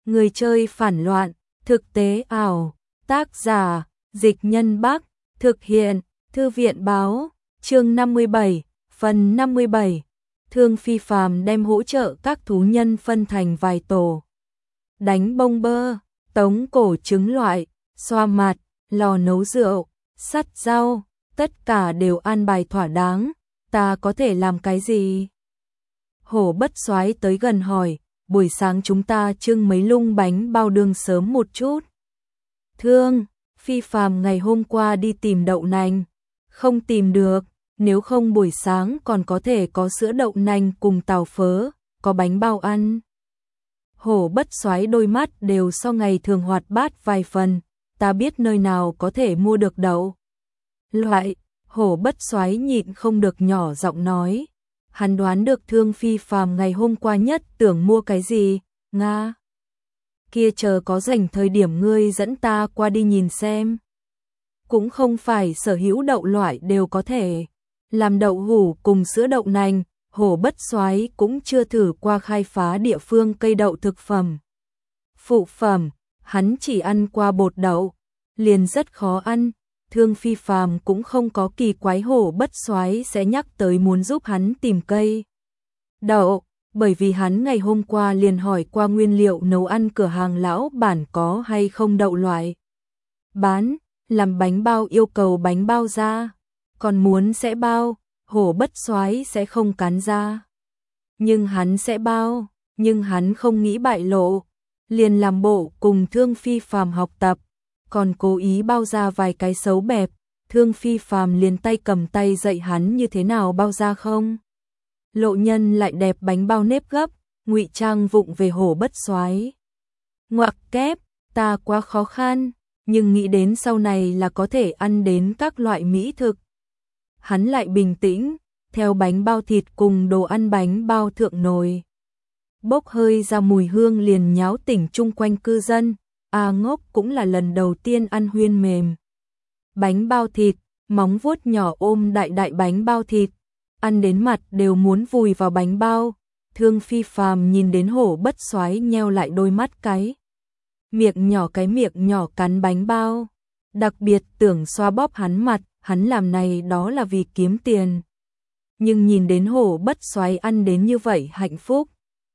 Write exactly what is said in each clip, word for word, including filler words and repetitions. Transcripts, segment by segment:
Người chơi phản loạn, thực tế ảo, tác giả, Dịch Nhân Bắc, thực hiện, Thư viện báo, chương năm mươi bảy, phần năm mươi bảy. Thương Phi Phàm đem hỗ trợ các thú nhân phân thành vài tổ. Đánh bông bơ, tống cổ trứng loại, xoa mặt, lò nấu rượu, sắt rau, tất cả đều an bài thỏa đáng, ta có thể làm cái gì? Hổ Bất Soái tới gần hỏi, buổi sáng chúng ta trưng mấy lung bánh bao đường sớm một chút. Thương Phi Phàm ngày hôm qua đi tìm đậu nành, không tìm được, nếu không buổi sáng còn có thể có sữa đậu nành cùng tàu phớ, có bánh bao ăn. Hổ Bất Soái đôi mắt đều so ngày thường hoạt bát vài phần, ta biết nơi nào có thể mua được đậu loại. Hổ Bất Soái nhịn không được nhỏ giọng nói, hắn đoán được Thương Phi Phàm ngày hôm qua nhất tưởng mua cái gì, nga. Kia chờ có rảnh thời điểm ngươi dẫn ta qua đi nhìn xem. Cũng không phải sở hữu đậu loại đều có thể làm đậu hủ cùng sữa đậu nành, Hổ Bất Soái cũng chưa thử qua khai phá địa phương cây đậu thực phẩm. Phụ phẩm, hắn chỉ ăn qua bột đậu, liền rất khó ăn. Thương Phi Phàm cũng không có kỳ quái Hổ Bất Soái sẽ nhắc tới muốn giúp hắn tìm cây đậu, bởi vì hắn ngày hôm qua liền hỏi qua nguyên liệu nấu ăn cửa hàng lão bản có hay không đậu loại bán, làm bánh bao yêu cầu bánh bao ra, còn muốn sẽ bao, Hổ Bất Soái sẽ không cán ra. Nhưng hắn sẽ bao, nhưng hắn không nghĩ bại lộ, liền làm bộ cùng Thương Phi Phàm học tập, còn cố ý bao ra vài cái xấu bẹp, Thương Phi Phàm liền tay cầm tay dạy hắn như thế nào bao ra không. Lộ nhân lại đẹp bánh bao nếp gấp, ngụy trang vụng về Hổ Bất Soái. Ngoặc kép, ta quá khó khăn, nhưng nghĩ đến sau này là có thể ăn đến các loại mỹ thực. Hắn lại bình tĩnh, theo bánh bao thịt cùng đồ ăn bánh bao thượng nồi. Bốc hơi ra mùi hương liền nháo tỉnh chung quanh cư dân, A Ngốc cũng là lần đầu tiên ăn huyên mềm. Bánh bao thịt, móng vuốt nhỏ ôm đại đại bánh bao thịt, ăn đến mặt đều muốn vùi vào bánh bao. Thương Phi Phàm nhìn đến Hổ Bất Soái nheo lại đôi mắt cái. Miệng nhỏ cái miệng nhỏ cắn bánh bao, đặc biệt tưởng xoa bóp hắn mặt, hắn làm này đó là vì kiếm tiền. Nhưng nhìn đến Hổ Bất Soái ăn đến như vậy hạnh phúc,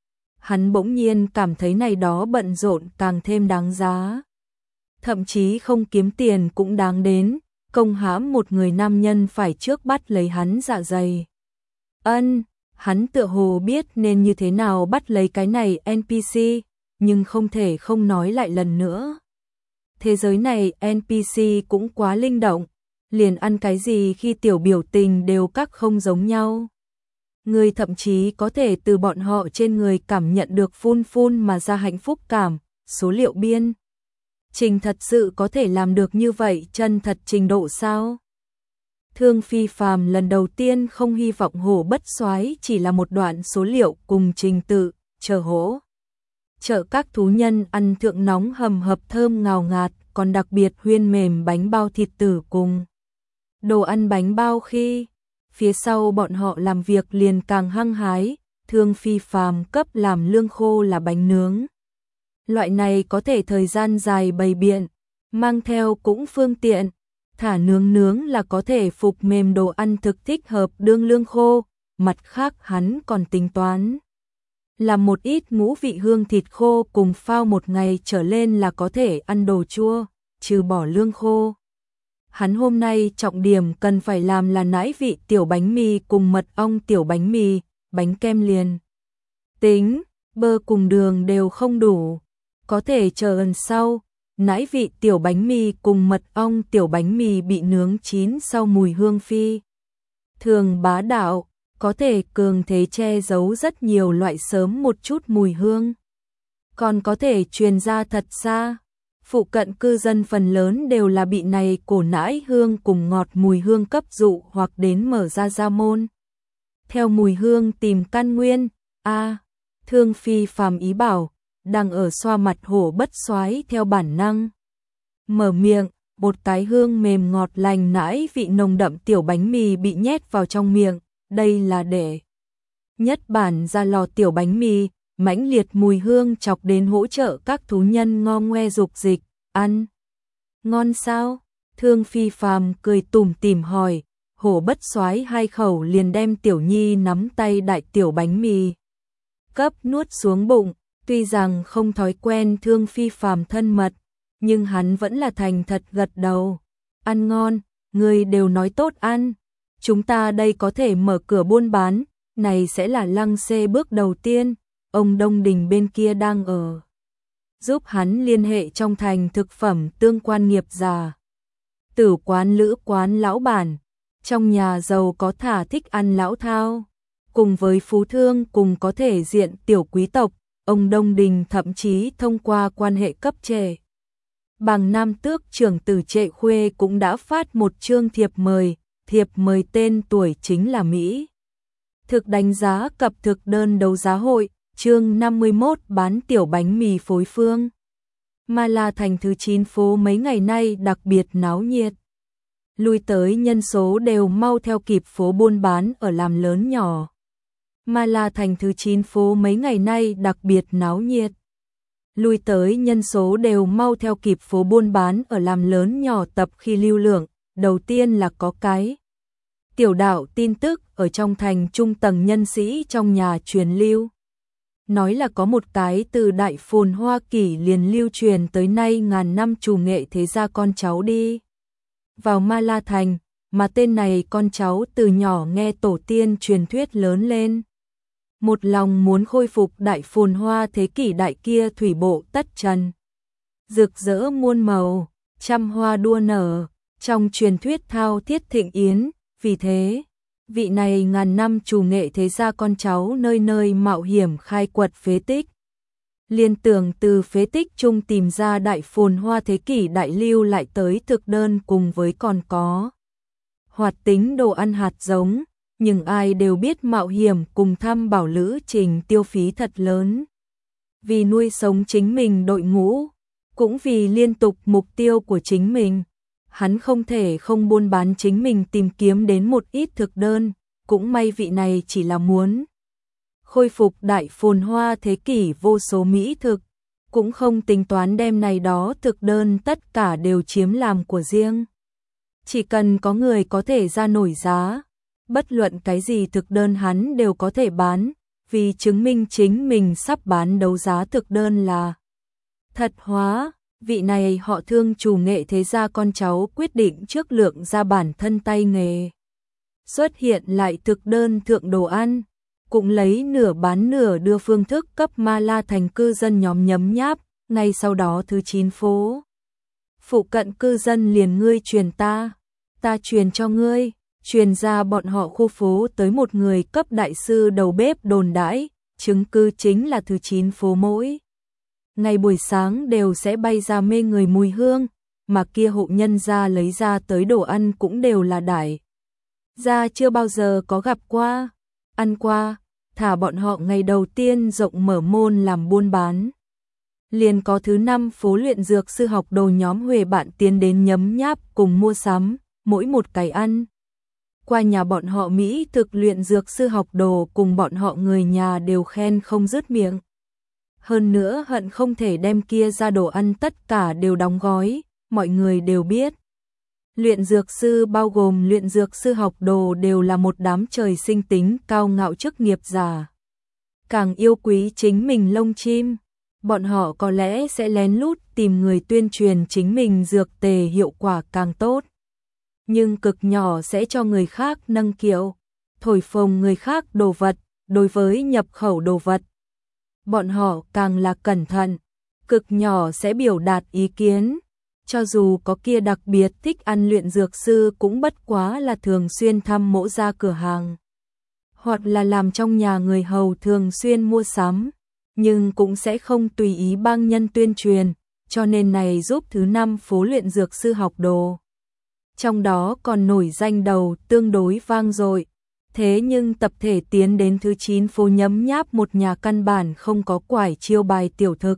hắn bỗng nhiên cảm thấy này đó bận rộn càng thêm đáng giá. Thậm chí không kiếm tiền cũng đáng đến, công hãm một người nam nhân phải trước bắt lấy hắn dạ dày. Ân, hắn tựa hồ biết nên như thế nào bắt lấy cái này en pê xê, nhưng không thể không nói lại lần nữa. Thế giới này en pê xê cũng quá linh động, liền ăn cái gì khi tiểu biểu tình đều các không giống nhau. Người thậm chí có thể từ bọn họ trên người cảm nhận được phun phun mà ra hạnh phúc cảm, số liệu biên. Trình thật sự có thể làm được như vậy chân thật trình độ sao? Thương Phi Phàm lần đầu tiên không hy vọng Hổ Bất Soái chỉ là một đoạn số liệu cùng trình tự, chờ hỗ trợ các thú nhân ăn thượng nóng hầm hập thơm ngào ngạt, còn đặc biệt huyên mềm bánh bao thịt tử cùng đồ ăn bánh bao khi phía sau bọn họ làm việc liền càng hăng hái. Thương Phi Phàm cấp làm lương khô là bánh nướng. Loại này có thể thời gian dài bày biện, mang theo cũng phương tiện, thả nướng nướng là có thể phục mềm đồ ăn thực thích hợp đương lương khô. Mặt khác hắn còn tính toán làm một ít ngũ vị hương thịt khô cùng phao một ngày trở lên là có thể ăn đồ chua, trừ bỏ lương khô. Hắn hôm nay trọng điểm cần phải làm là nãi vị tiểu bánh mì cùng mật ong tiểu bánh mì, bánh kem liền. Tính, bơ cùng đường đều không đủ, có thể chờ lần sau. Nãi vị tiểu bánh mì cùng mật ong tiểu bánh mì bị nướng chín sau mùi hương phi thường bá đạo, có thể cường thế che giấu rất nhiều loại sớm một chút mùi hương. Còn có thể truyền ra thật xa. Phụ cận cư dân phần lớn đều là bị này cổ nãi hương cùng ngọt mùi hương cấp dụ hoặc đến mở ra ra môn. Theo mùi hương tìm căn nguyên, a à, Thương Phi Phàm ý bảo, đang ở xoa mặt Hổ Bất Soái theo bản năng. Mở miệng, một cái hương mềm ngọt lành nãi vị nồng đậm tiểu bánh mì bị nhét vào trong miệng, đây là để nhất bản ra lò tiểu bánh mì, mãnh liệt mùi hương chọc đến hỗ trợ các thú nhân ngo ngoe dục dịch, ăn. Ngon sao? Thương Phi Phàm cười tủm tỉm hỏi, hổ bất soái hai khẩu liền đem Tiểu Nhi nắm tay đại tiểu bánh mì cấp nuốt xuống bụng, tuy rằng không thói quen Thương Phi Phàm thân mật, nhưng hắn vẫn là thành thật gật đầu. Ăn ngon, người đều nói tốt ăn. Chúng ta đây có thể mở cửa buôn bán, này sẽ là Lăng Xê bước đầu tiên, ông Đông Đình bên kia đang ở. Giúp hắn liên hệ trong thành thực phẩm tương quan nghiệp già. Tử quán lữ quán lão bản, trong nhà giàu có thả thích ăn lão thao. Cùng với phú thương cùng có thể diện tiểu quý tộc, ông Đông Đình thậm chí thông qua quan hệ cấp trệ. Bằng Nam Tước trưởng tử Trệ Khuê cũng đã phát một chương thiệp mời, thiệp mời tên tuổi chính là Mỹ. Thực đánh giá cập thực đơn đấu giá hội, chương năm mươi mốt bán tiểu bánh mì phối phương. Ma La thành thứ chín phố mấy ngày nay đặc biệt náo nhiệt. Lui tới nhân số đều mau theo kịp phố buôn bán ở làm lớn nhỏ. Ma La thành thứ chín phố mấy ngày nay đặc biệt náo nhiệt. Lui tới nhân số đều mau theo kịp phố buôn bán ở làm lớn nhỏ tập khi lưu lượng. Đầu tiên là có cái tiểu đạo tin tức ở trong thành trung tầng nhân sĩ trong nhà truyền lưu. Nói là có một cái từ đại phồn Hoa Kỷ liền lưu truyền tới nay ngàn năm trù nghệ thế gia con cháu đi vào Ma La thành, mà tên này con cháu từ nhỏ nghe tổ tiên truyền thuyết lớn lên. Một lòng muốn khôi phục đại phồn hoa thế kỷ đại kia thủy bộ tất trần. Rực rỡ muôn màu, trăm hoa đua nở, trong truyền thuyết thao thiết thịnh yến, vì thế, vị này ngàn năm trù nghệ thế gia con cháu nơi nơi mạo hiểm khai quật phế tích. Liên tưởng từ phế tích chung tìm ra đại phồn hoa thế kỷ đại lưu lại tới thực đơn cùng với còn có hoạt tính đồ ăn hạt giống, nhưng ai đều biết mạo hiểm cùng thăm bảo lữ trình tiêu phí thật lớn. Vì nuôi sống chính mình đội ngũ, cũng vì liên tục mục tiêu của chính mình, hắn không thể không buôn bán chính mình tìm kiếm đến một ít thực đơn, cũng may vị này chỉ là muốn khôi phục đại phồn hoa thế kỷ vô số mỹ thực, cũng không tính toán đem này đó thực đơn tất cả đều chiếm làm của riêng. Chỉ cần có người có thể ra nổi giá, bất luận cái gì thực đơn hắn đều có thể bán, vì chứng minh chính mình sắp bán đấu giá thực đơn là thật hóa. Vị này họ Thương chủ nghệ thế gia con cháu quyết định trước lượng ra bản thân tay nghề. Xuất hiện lại thực đơn thượng đồ ăn, cũng lấy nửa bán nửa đưa phương thức cấp Ma La thành cư dân nhóm nhấm nháp, ngay sau đó thứ chín phố. Phụ cận cư dân liền ngươi truyền ta, ta truyền cho ngươi, truyền ra bọn họ khu phố tới một người cấp đại sư đầu bếp đồn đãi, chứng cứ chính là thứ chín phố mỗi ngày buổi sáng đều sẽ bay ra mê người mùi hương, mà kia hộ nhân gia lấy ra tới đồ ăn cũng đều là đại gia chưa bao giờ có gặp qua, ăn qua, thả bọn họ ngày đầu tiên rộng mở môn làm buôn bán. Liền có thứ năm phố luyện dược sư học đồ nhóm Huệ bạn tiến đến nhấm nháp cùng mua sắm, mỗi một cái ăn. Qua nhà bọn họ Mỹ thực luyện dược sư học đồ cùng bọn họ người nhà đều khen không dứt miệng. Hơn nữa hận không thể đem kia ra đồ ăn tất cả đều đóng gói, mọi người đều biết. Luyện dược sư bao gồm luyện dược sư học đồ đều là một đám trời sinh tính cao ngạo chức nghiệp giả. Càng yêu quý chính mình lông chim, bọn họ có lẽ sẽ lén lút tìm người tuyên truyền chính mình dược tề hiệu quả càng tốt. Nhưng cực nhỏ sẽ cho người khác nâng kiệu, thổi phồng người khác đồ vật, đối với nhập khẩu đồ vật. Bọn họ càng là cẩn thận, cực nhỏ sẽ biểu đạt ý kiến, cho dù có kia đặc biệt thích ăn luyện dược sư cũng bất quá là thường xuyên thăm mỗ ra cửa hàng, hoặc là làm trong nhà người hầu thường xuyên mua sắm, nhưng cũng sẽ không tùy ý bang nhân tuyên truyền, cho nên này giúp thứ năm phố luyện dược sư học đồ. Trong đó còn nổi danh đầu tương đối vang dội. Thế nhưng tập thể tiến đến thứ chín phố nhấm nháp một nhà căn bản không có quải chiêu bài tiểu thực.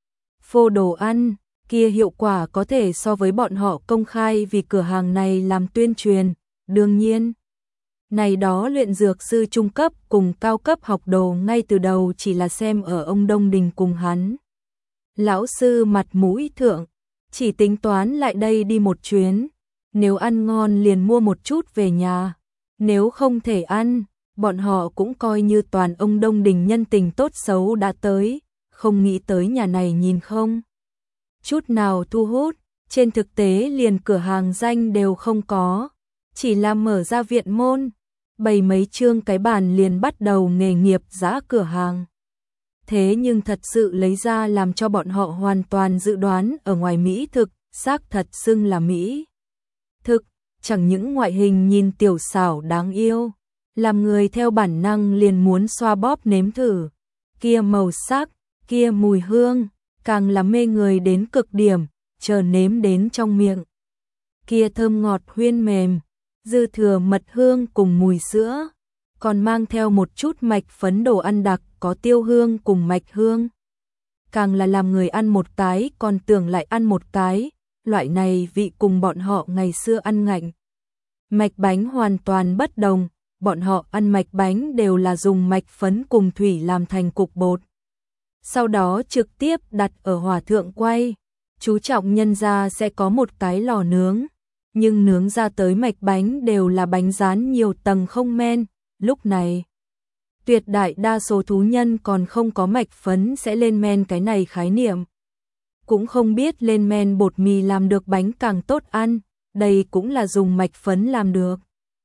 Phô đồ ăn, kia hiệu quả có thể so với bọn họ công khai vì cửa hàng này làm tuyên truyền, đương nhiên. Này đó luyện dược sư trung cấp cùng cao cấp học đồ ngay từ đầu chỉ là xem ở ông Đông Đình cùng hắn. Lão sư mặt mũi thượng, chỉ tính toán lại đây đi một chuyến, nếu ăn ngon liền mua một chút về nhà, nếu không thể ăn, bọn họ cũng coi như toàn ông Đông Đình nhân tình tốt xấu đã tới, không nghĩ tới nhà này nhìn không chút nào thu hút, trên thực tế liền cửa hàng danh đều không có, chỉ là mở ra viện môn, bày mấy chương cái bàn liền bắt đầu nghề nghiệp giã cửa hàng. Thế nhưng thật sự lấy ra làm cho bọn họ hoàn toàn dự đoán ở ngoài mỹ thực, xác thật xưng là mỹ thực, chẳng những ngoại hình nhìn tiểu xảo đáng yêu, làm người theo bản năng liền muốn xoa bóp nếm thử, kia màu sắc, kia mùi hương, càng là mê người đến cực điểm, chờ nếm đến trong miệng. Kia thơm ngọt huyên mềm, dư thừa mật hương cùng mùi sữa, còn mang theo một chút mạch phấn đồ ăn đặc có tiêu hương cùng mạch hương. Càng là làm người ăn một cái còn tưởng lại ăn một cái, loại này vị cùng bọn họ ngày xưa ăn ngạnh. Mạch bánh hoàn toàn bất đồng, bọn họ ăn mạch bánh đều là dùng mạch phấn cùng thủy làm thành cục bột. Sau đó trực tiếp đặt ở hỏa thượng quay, chú trọng nhân ra sẽ có một cái lò nướng, nhưng nướng ra tới mạch bánh đều là bánh rán nhiều tầng không men, lúc này tuyệt đại đa số thú nhân còn không có mạch phấn sẽ lên men cái này khái niệm. Cũng không biết lên men bột mì làm được bánh càng tốt ăn, đây cũng là dùng mạch phấn làm được.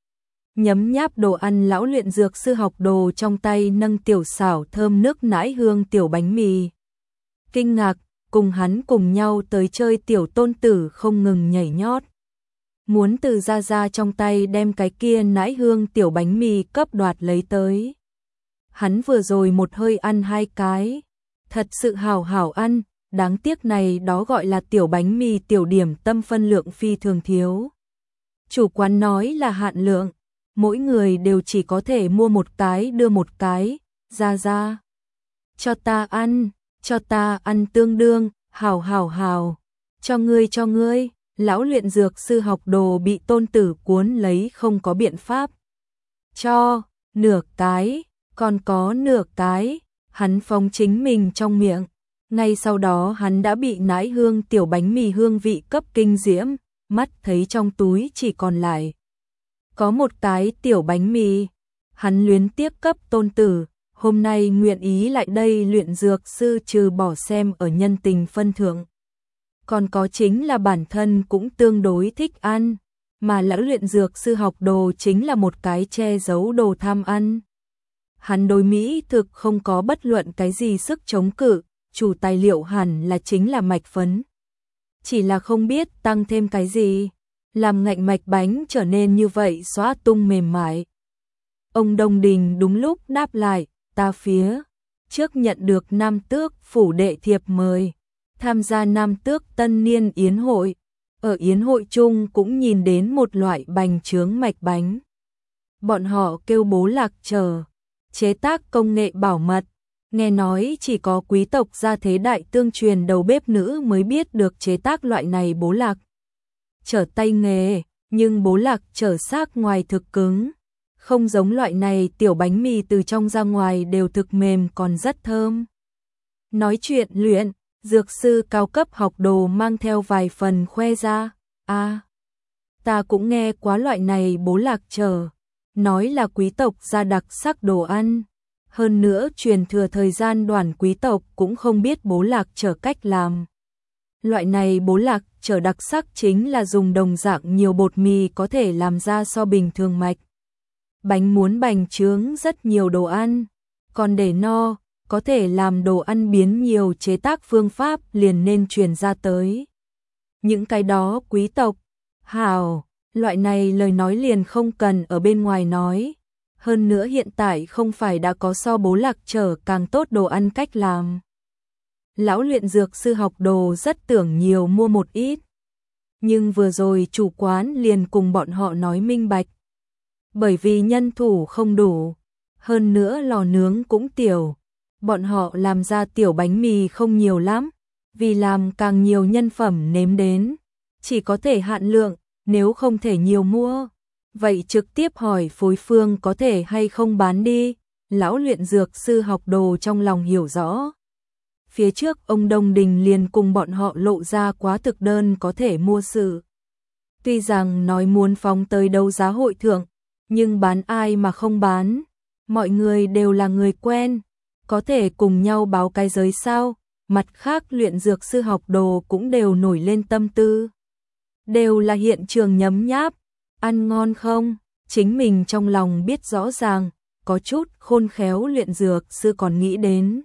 Nhấm nháp đồ ăn lão luyện dược sư học đồ trong tay nâng tiểu xảo thơm nước nãi hương tiểu bánh mì. Kinh ngạc, cùng hắn cùng nhau tới chơi tiểu tôn tử không ngừng nhảy nhót. Muốn từ ra ra trong tay đem cái kia nãi hương tiểu bánh mì cấp đoạt lấy tới. Hắn vừa rồi một hơi ăn hai cái, thật sự hảo hảo ăn, đáng tiếc này đó gọi là tiểu bánh mì tiểu điểm tâm phân lượng phi thường thiếu. Chủ quán nói là hạn lượng, mỗi người đều chỉ có thể mua một cái đưa một cái, ra ra. Cho ta ăn, cho ta ăn tương đương, hảo hảo hảo, cho ngươi cho ngươi, lão luyện dược sư học đồ bị tôn tử cuốn lấy không có biện pháp. Cho, nửa cái, còn có nửa cái, hắn phóng chính mình trong miệng. Ngay sau đó hắn đã bị nãi hương tiểu bánh mì hương vị cấp kinh diễm, mắt thấy trong túi chỉ còn lại có một cái tiểu bánh mì. Hắn luyến tiếc cấp tôn tử, hôm nay nguyện ý lại đây luyện dược sư trừ bỏ xem ở nhân tình phân thượng. Còn có chính là bản thân cũng tương đối thích ăn, mà lão luyện dược sư học đồ chính là một cái che giấu đồ tham ăn. Hắn đối mỹ thực không có bất luận cái gì sức chống cự, chủ tài liệu hẳn là chính là mạch phấn. Chỉ là không biết tăng thêm cái gì, làm ngạnh mạch bánh trở nên như vậy xóa tung mềm mại. Ông Đông Đình đúng lúc đáp lại, ta phía trước nhận được Nam Tước phủ đệ thiệp mời, tham gia Nam Tước tân niên yến hội. Ở yến hội chung cũng nhìn đến một loại bánh chướng mạch bánh. Bọn họ kêu bố lạc chờ, chế tác công nghệ bảo mật. Nghe nói chỉ có quý tộc gia thế đại tương truyền đầu bếp nữ mới biết được chế tác loại này bố lạc trở tay nghề, nhưng bố lạc trở xác ngoài thực cứng. Không giống loại này tiểu bánh mì từ trong ra ngoài đều thực mềm còn rất thơm. Nói chuyện luyện, dược sư cao cấp học đồ mang theo vài phần khoe ra. A, à, ta cũng nghe quá loại này bố lạc trở, nói là quý tộc gia đặc sắc đồ ăn. Hơn nữa truyền thừa thời gian đoàn quý tộc cũng không biết bố lạc trở cách làm. Loại này bố lạc trở đặc sắc chính là dùng đồng dạng nhiều bột mì có thể làm ra so bình thường mạch bánh muốn bành trướng rất nhiều đồ ăn, còn để no, có thể làm đồ ăn biến nhiều chế tác phương pháp liền nên truyền ra tới. Những cái đó quý tộc, hảo, loại này lời nói liền không cần ở bên ngoài nói. Hơn nữa hiện tại không phải đã có so bố lạc trở càng tốt đồ ăn cách làm. Lão luyện dược sư học đồ rất tưởng nhiều mua một ít. Nhưng vừa rồi chủ quán liền cùng bọn họ nói minh bạch. Bởi vì nhân thủ không đủ, hơn nữa lò nướng cũng tiểu. Bọn họ làm ra tiểu bánh mì không nhiều lắm, vì làm càng nhiều nhân phẩm nếm đến. Chỉ có thể hạn lượng, nếu không thể nhiều mua. Vậy trực tiếp hỏi phối phương có thể hay không bán đi, lão luyện dược sư học đồ trong lòng hiểu rõ. Phía trước ông Đông Đình liền cùng bọn họ lộ ra quá thực đơn có thể mua sự. Tuy rằng nói muốn phóng tới đấu giá hội thượng, nhưng bán ai mà không bán, mọi người đều là người quen, có thể cùng nhau báo cái giới sao, mặt khác luyện dược sư học đồ cũng đều nổi lên tâm tư. Đều là hiện trường nhấm nháp, ăn ngon không, chính mình trong lòng biết rõ ràng, có chút khôn khéo luyện dược sư còn nghĩ đến.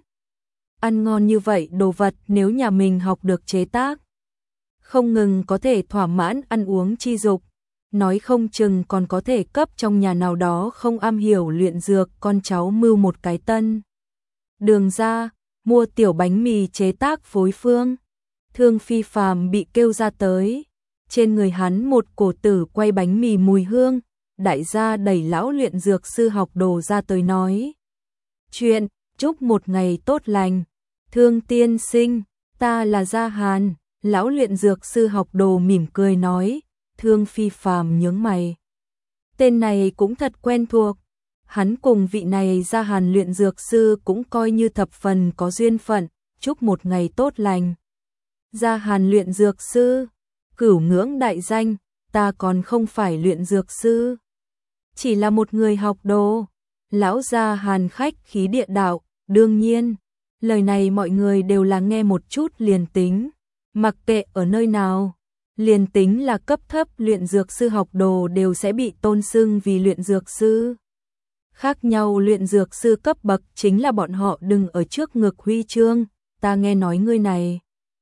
Ăn ngon như vậy đồ vật nếu nhà mình học được chế tác, không ngừng có thể thỏa mãn ăn uống chi dục, nói không chừng còn có thể cấp trong nhà nào đó không am hiểu luyện dược con cháu mưu một cái tân. Đường ra, mua tiểu bánh mì chế tác phối phương, Thương Phi Phàm bị kêu ra tới, trên người hắn một cổ tử quay bánh mì mùi hương, đại gia đẩy lão luyện dược sư học đồ ra tới nói. Chuyện, chúc một ngày tốt lành, Thương tiên sinh, ta là Gia Hàn, lão luyện dược sư học đồ mỉm cười nói, Thương Phi Phàm nhướng mày. Tên này cũng thật quen thuộc, hắn cùng vị này Gia Hàn luyện dược sư cũng coi như thập phần có duyên phận, chúc một ngày tốt lành. Gia Hàn luyện dược sư, cửu ngưỡng đại danh, ta còn không phải luyện dược sư, chỉ là một người học đồ. Lão Gia Hàn khách khí địa đạo, đương nhiên, lời này mọi người đều là nghe một chút liền tính, mặc kệ ở nơi nào, liền tính là cấp thấp luyện dược sư học đồ đều sẽ bị tôn xưng vì luyện dược sư. Khác nhau luyện dược sư cấp bậc chính là bọn họ đừng ở trước ngực huy chương, ta nghe nói ngươi này.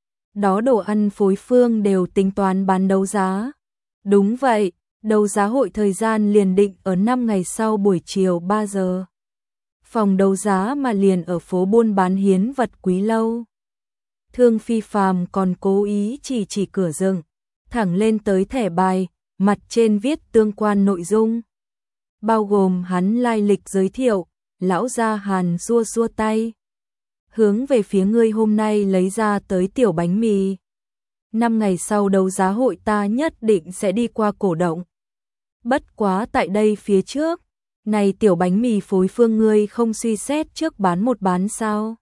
Đó đồ ăn phối phương đều tính toán bán đấu giá. Đúng vậy, đấu giá hội thời gian liền định ở năm ngày sau buổi chiều ba giờ. Phòng đấu giá mà liền ở phố buôn bán hiến vật quý lâu. Thương Phi Phàm còn cố ý chỉ chỉ cửa rừng, thẳng lên tới thẻ bài, mặt trên viết tương quan nội dung. Bao gồm hắn lai lịch giới thiệu, lão Gia Hàn xua xua tay. Hướng về phía ngươi hôm nay lấy ra tới tiểu bánh mì. Năm ngày sau đấu giá hội ta nhất định sẽ đi qua cổ động. Bất quá tại đây phía trước, này tiểu bánh mì phối phương ngươi không suy xét trước bán một bán sao?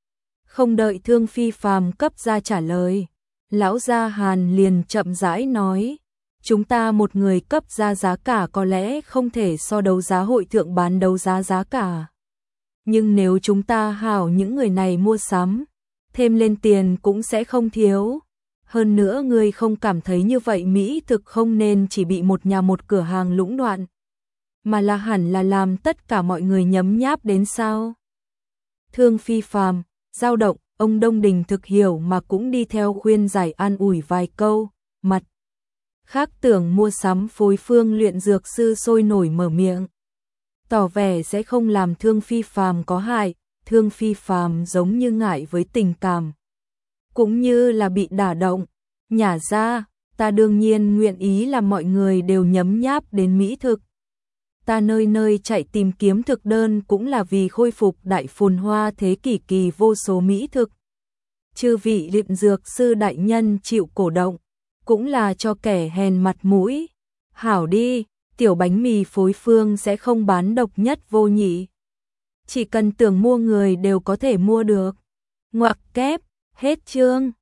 Không đợi Thương Phi Phàm cấp ra trả lời, lão Gia Hàn liền chậm rãi nói, chúng ta một người cấp ra giá cả có lẽ không thể so đấu giá hội thượng bán đấu giá giá cả. Nhưng nếu chúng ta hảo những người này mua sắm, thêm lên tiền cũng sẽ không thiếu. Hơn nữa ngươi không cảm thấy như vậy mỹ thực không nên chỉ bị một nhà một cửa hàng lũng đoạn, mà là hẳn là làm tất cả mọi người nhấm nháp đến sao? Thương Phi Phàm, dao động, ông Đông Đình thực hiểu mà cũng đi theo khuyên giải an ủi vài câu, mặt khác tưởng mua sắm phối phương luyện dược sư sôi nổi mở miệng, tỏ vẻ sẽ không làm Thương Phi Phàm có hại. Thương Phi Phàm giống như ngại với tình cảm, cũng như là bị đả động, nhả ra, ta đương nhiên nguyện ý là mọi người đều nhấm nháp đến mỹ thực. Ta nơi nơi chạy tìm kiếm thực đơn cũng là vì khôi phục đại phồn hoa thế kỷ kỳ vô số mỹ thực. Chư vị luyện dược sư đại nhân chịu cổ động, cũng là cho kẻ hèn mặt mũi. Hảo đi, tiểu bánh mì phối phương sẽ không bán độc nhất vô nhị. Chỉ cần tưởng mua người đều có thể mua được. Ngoặc kép, hết chương.